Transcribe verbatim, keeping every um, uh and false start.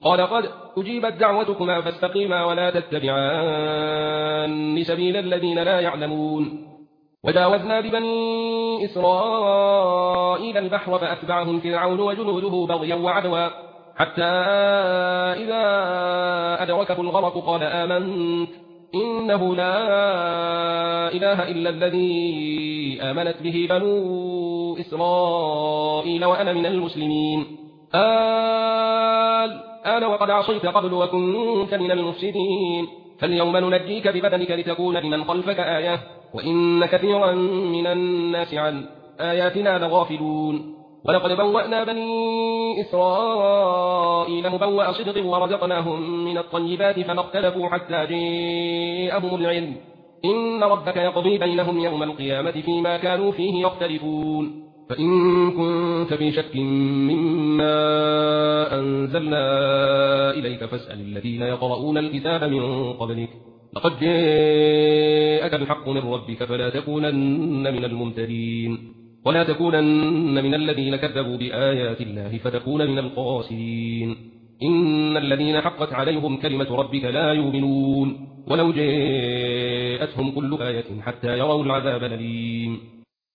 قال قد أجيبت دعوتكما فاستقيما ولا تتبعان سبيل الذين لا يعلمون. وجاوزنا ببني إسرائيل البحر فأتبعهم فرعون وجنوده بغيا وعدوا حتى إذا أدركه الغرق قال آمنت إنه لا إله إلا الذي آمنت به بنو إسرائيل وأنا من المسلمين. الآن وقد عصيت قبل وكنت من المفسدين فاليوم ننجيك ببدنك لتكون لمن خلفك آية وإن كثيرا من الناس عن آياتنا لغافلون. ولقد بوأنا بني إسرائيل مبوأ صدق ورزقناهم من الطيبات فما اختلفوا حتى جاءهم العلم إن ربك يقضي بينهم يوم القيامة فيما كانوا فيه يختلفون. فإن كنت في شك مما أنزلنا إليك فاسأل الذين يقرؤون الكتاب من قبلك لقد جاءك الحق من ربك فلا تكونن من الممترين ولا تكونن من الذين كذبوا بآيات الله فتكون من الخاسرين. إن الذين حقت عليهم كلمة ربك لا يؤمنون ولو جاءتهم كل آية حتى يروا العذاب الأليم.